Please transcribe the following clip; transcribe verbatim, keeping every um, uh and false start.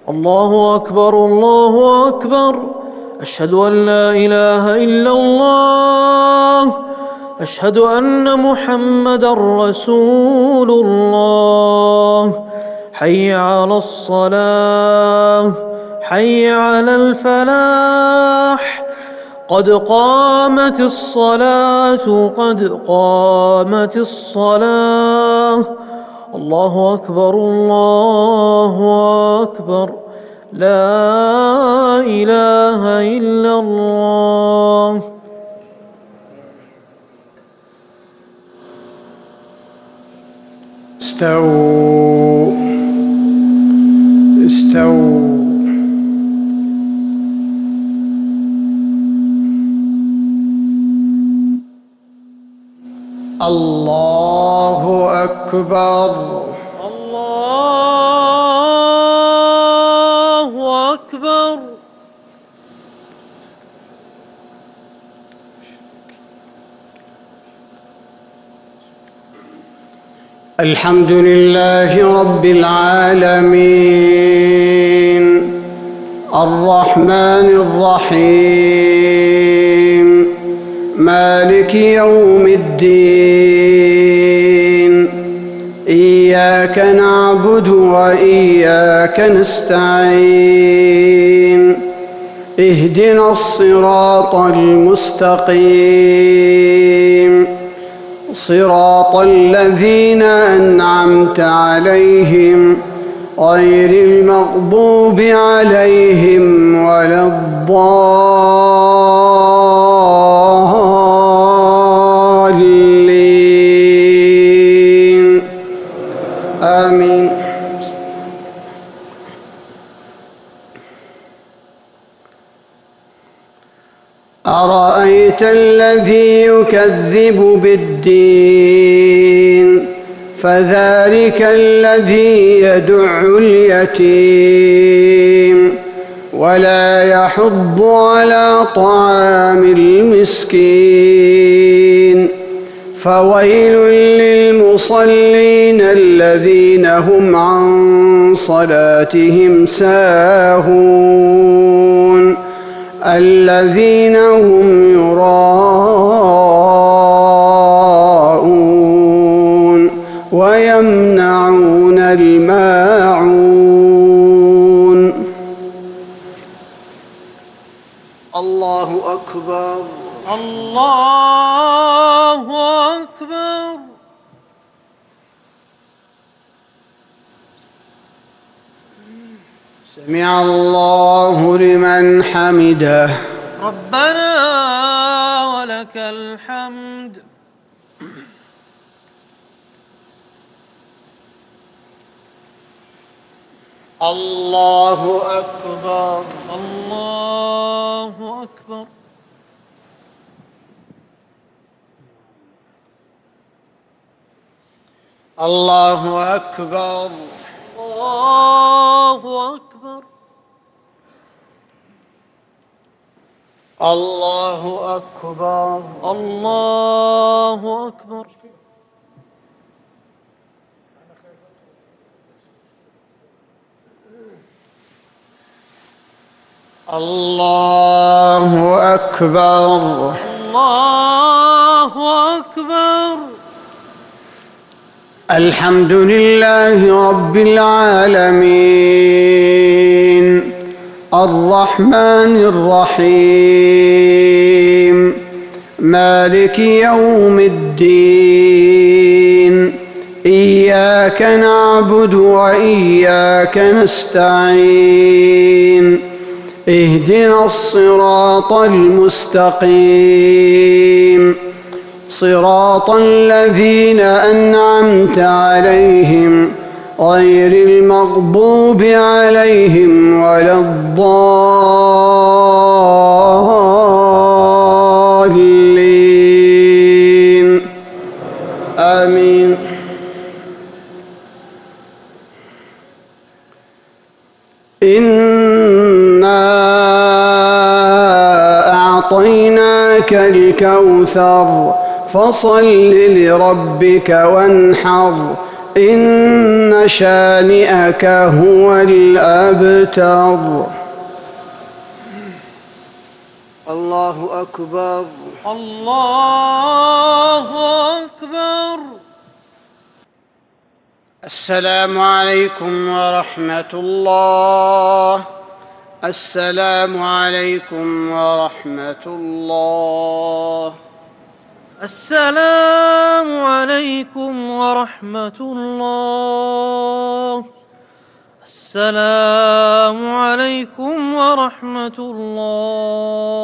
الله أكبر الله أكبر. أشهد أن لا إله إلا الله. أشهد أن محمدًا رسول الله. حي على الصلاة، حي على الفلاح. قد قامت الصلاة، قد قامت الصلاة. الله أكبر الله أكبر. لا إله إلا الله. استووا استووا. الله أكبر الله أكبر. الحمد لله رب العالمين الرحمن الرحيم مالك يوم الدين. إياك نعبد وإياك نستعين. اهدنا الصراط المستقيم صراط الذين أنعمت عليهم غير المغضوب عليهم ولا الضالين. آمين. أرأيت الذي يكذب بالدين فذلك الذي يدع اليتيم ولا يحض على طعام المسكين. فويل للمصلين الذين هم عن صلاتهم ساهون الذين هم يراءون ويمنعون الماعون. الله أكبر الله أكبر. سمع الله لمن حمده. ربنا ولك الحمد. الله أكبر الله أكبر. الله أكبر الله أكبر. الله أكبر الله أكبر. الله أكبر الله أكبر. الحمد لله رب العالمين الرحمن الرحيم مالك يوم الدين. إياك نعبد وإياك نستعين. اهدنا الصراط المستقيم صراط الذين أنعمت عليهم غير المغضوب عليهم ولا الضالين. آمين. إنا أعطيناك الكوثر فصل لربك وانحر إن شانئك هو الأبتر. الله أكبر. الله أكبر. السلام عليكم ورحمة الله. السلام عليكم ورحمة الله. السلام عليكم ورحمة الله. السلام عليكم ورحمة الله.